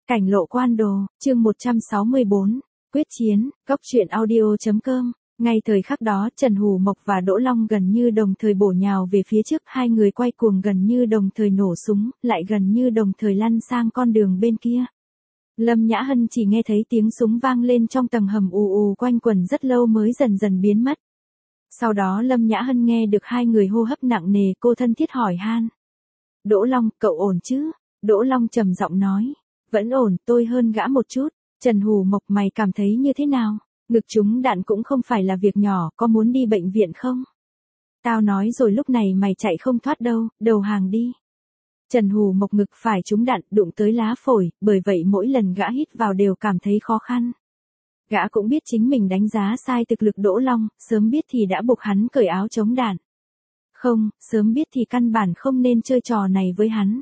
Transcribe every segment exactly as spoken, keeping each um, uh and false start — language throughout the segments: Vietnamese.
Cảnh lộ quan đồ, chương một trăm sáu mươi bốn, quyết chiến, góc truyện audio chấm com. Ngay thời khắc đó, Trần Hủ Mộc và Đỗ Long gần như đồng thời bổ nhào về phía trước, hai người quay cuồng gần như đồng thời nổ súng, lại gần như đồng thời lăn sang con đường bên kia. Lâm Nhã Hân chỉ nghe thấy tiếng súng vang lên trong tầng hầm ù ù quanh quẩn rất lâu mới dần dần biến mất. Sau đó Lâm Nhã Hân nghe được hai người hô hấp nặng nề, cô thân thiết hỏi han. Đỗ Long, cậu ổn chứ? Đỗ Long trầm giọng nói. Vẫn ổn, tôi hơn gã một chút. Trần Hủ Mộc, mày cảm thấy như thế nào? Ngực trúng đạn cũng không phải là việc nhỏ, có muốn đi bệnh viện không? Tao nói rồi, lúc này mày chạy không thoát đâu, đầu hàng đi. Trần Hủ Mộc ngực phải trúng đạn, đụng tới lá phổi, bởi vậy mỗi lần gã hít vào đều cảm thấy khó khăn. Gã cũng biết chính mình đánh giá sai thực lực Đỗ Long, sớm biết thì đã buộc hắn cởi áo chống đạn. Không, sớm biết thì căn bản không nên chơi trò này với hắn.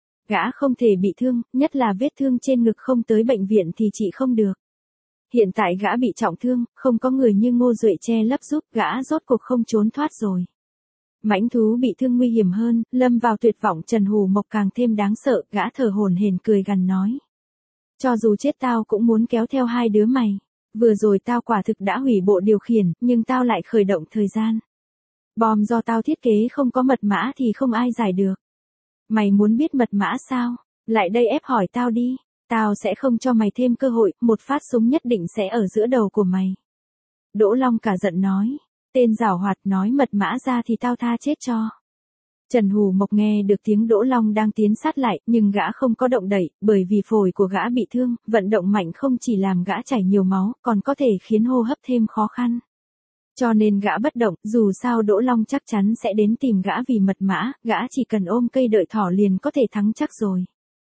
Gã không thể bị thương, nhất là vết thương trên ngực, không tới bệnh viện thì trị không được. Hiện tại gã bị trọng thương, không có người như Ngô Duệ che lấp giúp, gã rốt cuộc không trốn thoát rồi. Mãnh thú bị thương nguy hiểm hơn, lâm vào tuyệt vọng. Trần Hủ Mộc càng thêm đáng sợ, gã thở hổn hển cười gằn nói. Cho dù chết tao cũng muốn kéo theo hai đứa mày. Vừa rồi tao quả thực đã hủy bộ điều khiển, nhưng tao lại khởi động thời gian. Bom do tao thiết kế không có mật mã thì không ai giải được. Mày muốn biết mật mã sao? Lại đây ép hỏi tao đi. Tao sẽ không cho mày thêm cơ hội, một phát súng nhất định sẽ ở giữa đầu của mày. Đỗ Long cả giận nói. Tên giảo hoạt, nói mật mã ra thì tao tha chết cho. Trần Hủ Mộc nghe được tiếng Đỗ Long đang tiến sát lại, nhưng gã không có động đậy, bởi vì phổi của gã bị thương, vận động mạnh không chỉ làm gã chảy nhiều máu, còn có thể khiến hô hấp thêm khó khăn. Cho nên gã bất động, dù sao Đỗ Long chắc chắn sẽ đến tìm gã vì mật mã, gã chỉ cần ôm cây đợi thỏ liền có thể thắng chắc rồi.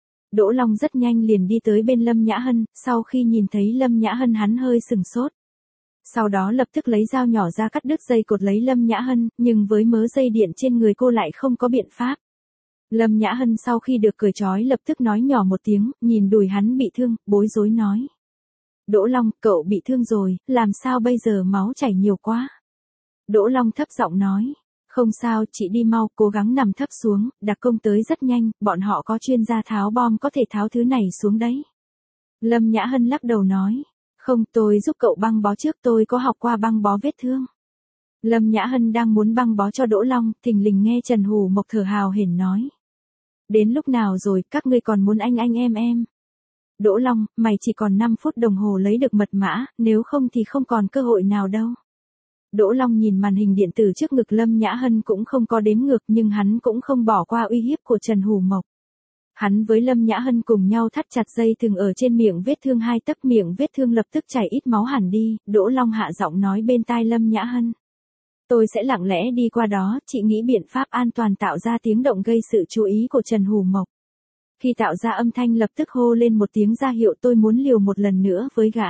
Đỗ Long rất nhanh liền đi tới bên Lâm Nhã Hân, sau khi nhìn thấy Lâm Nhã Hân hắn hơi sừng sốt. Sau đó lập tức lấy dao nhỏ ra cắt đứt dây cột lấy Lâm Nhã Hân, nhưng với mớ dây điện trên người cô lại không có biện pháp. Lâm Nhã Hân sau khi được cởi trói lập tức nói nhỏ một tiếng, nhìn đùi hắn bị thương, bối rối nói. Đỗ Long, cậu bị thương rồi, làm sao bây giờ, máu chảy nhiều quá. Đỗ Long thấp giọng nói. Không sao, chị đi mau, cố gắng nằm thấp xuống, đặc công tới rất nhanh, bọn họ có chuyên gia tháo bom có thể tháo thứ này xuống đấy. Lâm Nhã Hân lắc đầu nói. Không, tôi giúp cậu băng bó trước, tôi có học qua băng bó vết thương. Lâm Nhã Hân đang muốn băng bó cho Đỗ Long, thình lình nghe Trần Hủ Mộc thở hào hển nói. Đến lúc nào rồi, các ngươi còn muốn anh anh em em. Đỗ Long, mày chỉ còn năm phút đồng hồ lấy được mật mã, nếu không thì không còn cơ hội nào đâu. Đỗ Long nhìn màn hình điện tử trước ngực Lâm Nhã Hân cũng không có đếm ngược, nhưng hắn cũng không bỏ qua uy hiếp của Trần Hủ Mộc. Hắn với Lâm Nhã Hân cùng nhau thắt chặt dây thừng ở trên miệng vết thương hai tấc, miệng vết thương lập tức chảy ít máu hẳn đi. Đỗ Long hạ giọng nói bên tai Lâm Nhã Hân. Tôi sẽ lặng lẽ đi qua đó, chị nghĩ biện pháp an toàn tạo ra tiếng động gây sự chú ý của Trần Hủ Mộc. Khi tạo ra âm thanh lập tức hô lên một tiếng ra hiệu, tôi muốn liều một lần nữa với gã.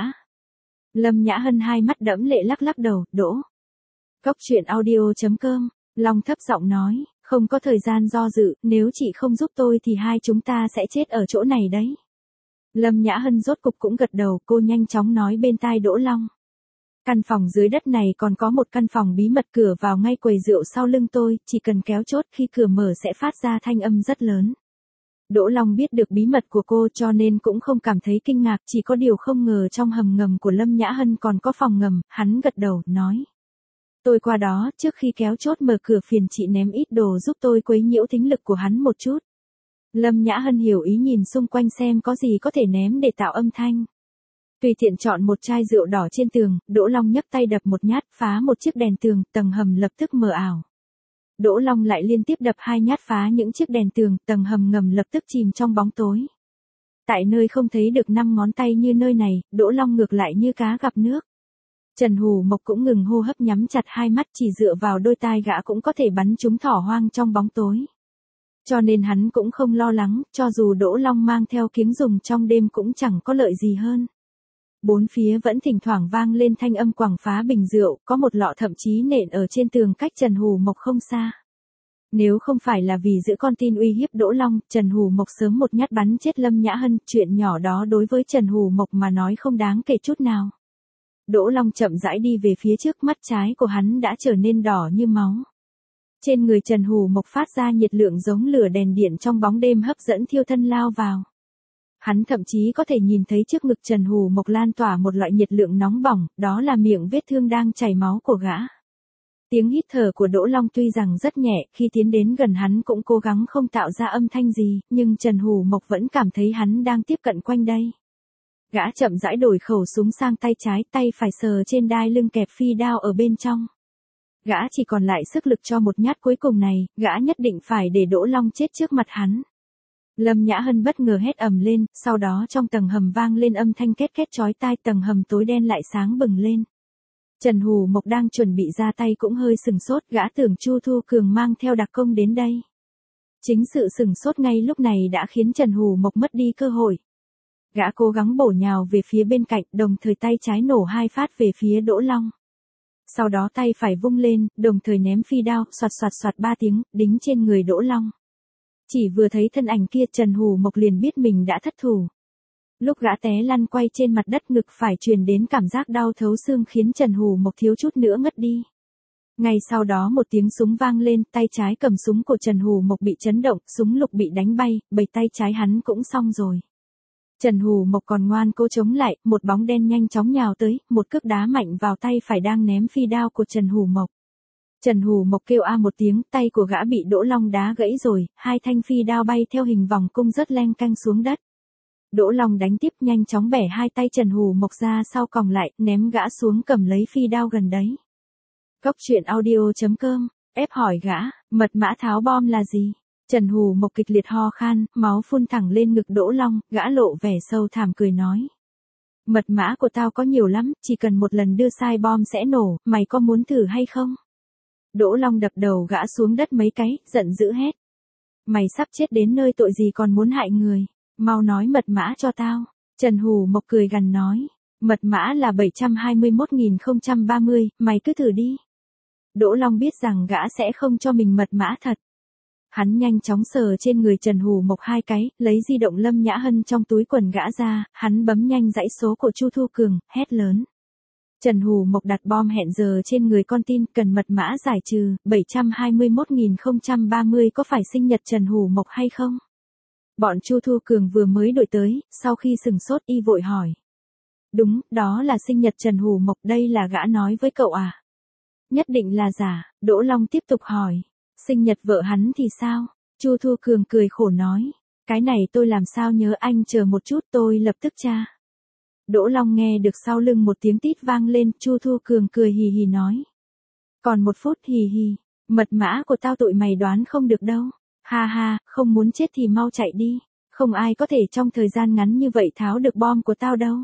Lâm Nhã Hân hai mắt đẫm lệ lắc lắc đầu, Đỗ. Góc truyện audio chấm com, Long thấp giọng nói. Không có thời gian do dự, nếu chị không giúp tôi thì hai chúng ta sẽ chết ở chỗ này đấy. Lâm Nhã Hân rốt cục cũng gật đầu, cô nhanh chóng nói bên tai Đỗ Long. Căn phòng dưới đất này còn có một căn phòng bí mật, cửa vào ngay quầy rượu sau lưng tôi, chỉ cần kéo chốt khi cửa mở sẽ phát ra thanh âm rất lớn. Đỗ Long biết được bí mật của cô cho nên cũng không cảm thấy kinh ngạc, chỉ có điều không ngờ trong hầm ngầm của Lâm Nhã Hân còn có phòng ngầm, hắn gật đầu, nói. Tôi qua đó, trước khi kéo chốt mở cửa phiền chị ném ít đồ giúp tôi quấy nhiễu thính lực của hắn một chút. Lâm Nhã Hân hiểu ý nhìn xung quanh xem có gì có thể ném để tạo âm thanh. Tùy tiện chọn một chai rượu đỏ trên tường, Đỗ Long nhấc tay đập một nhát phá một chiếc đèn tường, tầng hầm lập tức mờ ảo. Đỗ Long lại liên tiếp đập hai nhát phá những chiếc đèn tường, tầng hầm ngầm lập tức chìm trong bóng tối. Tại nơi không thấy được năm ngón tay như nơi này, Đỗ Long ngược lại như cá gặp nước. Trần Hủ Mộc cũng ngừng hô hấp, nhắm chặt hai mắt, chỉ dựa vào đôi tai gã cũng có thể bắn trúng thỏ hoang trong bóng tối. Cho nên hắn cũng không lo lắng, cho dù Đỗ Long mang theo kiếng dùng trong đêm cũng chẳng có lợi gì hơn. Bốn phía vẫn thỉnh thoảng vang lên thanh âm quẳng phá bình rượu, có một lọ thậm chí nện ở trên tường cách Trần Hủ Mộc không xa. Nếu không phải là vì giữ con tin uy hiếp Đỗ Long, Trần Hủ Mộc sớm một nhát bắn chết Lâm Nhã Hân, chuyện nhỏ đó đối với Trần Hủ Mộc mà nói không đáng kể chút nào. Đỗ Long chậm rãi đi về phía trước, mắt trái của hắn đã trở nên đỏ như máu. Trên người Trần Hủ Mộc phát ra nhiệt lượng giống lửa đèn điện trong bóng đêm hấp dẫn thiêu thân lao vào. Hắn thậm chí có thể nhìn thấy trước ngực Trần Hù Mộc lan tỏa một loại nhiệt lượng nóng bỏng, đó là miệng vết thương đang chảy máu của gã. Tiếng hít thở của Đỗ Long tuy rằng rất nhẹ, khi tiến đến gần hắn cũng cố gắng không tạo ra âm thanh gì, nhưng Trần Hù Mộc vẫn cảm thấy hắn đang tiếp cận quanh đây. Gã chậm rãi đổi khẩu súng sang tay trái, tay phải sờ trên đai lưng kẹp phi đao ở bên trong. Gã chỉ còn lại sức lực cho một nhát cuối cùng này, gã nhất định phải để Đỗ Long chết trước mặt hắn. Lâm Nhã Hân bất ngờ hét ầm lên, sau đó trong tầng hầm vang lên âm thanh két két chói tai, tầng hầm tối đen lại sáng bừng lên. Trần Hù Mộc đang chuẩn bị ra tay cũng hơi sừng sốt, gã tưởng Chu Thu Cường mang theo đặc công đến đây. Chính sự sừng sốt ngay lúc này đã khiến Trần Hù Mộc mất đi cơ hội. Gã cố gắng bổ nhào về phía bên cạnh, đồng thời tay trái nổ hai phát về phía Đỗ Long. Sau đó tay phải vung lên, đồng thời ném phi đao, soạt soạt soạt ba tiếng, đính trên người Đỗ Long. Chỉ vừa thấy thân ảnh kia Trần Hù Mộc liền biết mình đã thất thủ. Lúc gã té lăn quay trên mặt đất, ngực phải truyền đến cảm giác đau thấu xương khiến Trần Hù Mộc thiếu chút nữa ngất đi. Ngay sau đó một tiếng súng vang lên, tay trái cầm súng của Trần Hù Mộc bị chấn động, súng lục bị đánh bay, bầy tay trái hắn cũng xong rồi. Trần Hù Mộc còn ngoan cố chống lại, một bóng đen nhanh chóng nhào tới, một cước đá mạnh vào tay phải đang ném phi đao của Trần Hù Mộc. Trần Hù Mộc kêu a một tiếng, tay của gã bị Đỗ Long đá gãy rồi, hai thanh phi đao bay theo hình vòng cung rớt leng canh xuống đất. Đỗ Long đánh tiếp, nhanh chóng bẻ hai tay Trần Hù Mộc ra sau còng lại, ném gã xuống cầm lấy phi đao gần đấy. Cốc truyện audio chấm com, ép hỏi gã, mật mã tháo bom là gì? Trần Hù Mộc kịch liệt ho khan, máu phun thẳng lên ngực Đỗ Long, gã lộ vẻ sâu thẳm cười nói. Mật mã của tao có nhiều lắm, chỉ cần một lần đưa sai bom sẽ nổ, mày có muốn thử hay không? Đỗ Long đập đầu gã xuống đất mấy cái, giận dữ hét. Mày sắp chết đến nơi tội gì còn muốn hại người, mau nói mật mã cho tao. Trần Hù Mộc cười gằn nói. Mật mã là bảy trăm hai mươi mốt nghìn không trăm ba mươi, mày cứ thử đi. Đỗ Long biết rằng gã sẽ không cho mình mật mã thật. Hắn nhanh chóng sờ trên người Trần Hù Mộc hai cái, lấy di động Lâm Nhã Hân trong túi quần gã ra, hắn bấm nhanh dãy số của Chu Thu Cường, hét lớn. Trần Hù Mộc đặt bom hẹn giờ trên người con tin, cần mật mã giải trừ, bảy trăm hai mươi mốt nghìn không trăm ba mươi có phải sinh nhật Trần Hù Mộc hay không? Bọn Chu Thu Cường vừa mới đổi tới, sau khi sừng sốt y vội hỏi. Đúng, đó là sinh nhật Trần Hù Mộc, đây là gã nói với cậu à? Nhất định là giả, Đỗ Long tiếp tục hỏi. Sinh nhật vợ hắn thì sao? Chu Thu Cường cười khổ nói. Cái này tôi làm sao nhớ, anh chờ một chút tôi lập tức tra. Đỗ Long nghe được sau lưng một tiếng tít vang lên, Chu Thu Cường cười hì hì nói. Còn một phút, hì hì, mật mã của tao tụi mày đoán không được đâu. Ha ha, không muốn chết thì mau chạy đi. Không ai có thể trong thời gian ngắn như vậy tháo được bom của tao đâu.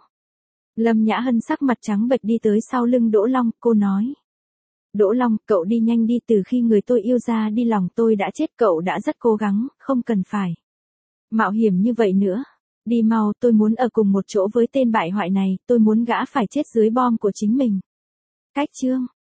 Lâm Nhã Hân sắc mặt trắng bệch đi tới sau lưng Đỗ Long, cô nói. Đỗ Long, cậu đi nhanh đi, từ khi người tôi yêu ra đi lòng tôi đã chết, cậu đã rất cố gắng, không cần phải mạo hiểm như vậy nữa. Đi mau, tôi muốn ở cùng một chỗ với tên bại hoại này, tôi muốn gã phải chết dưới bom của chính mình. Cách chương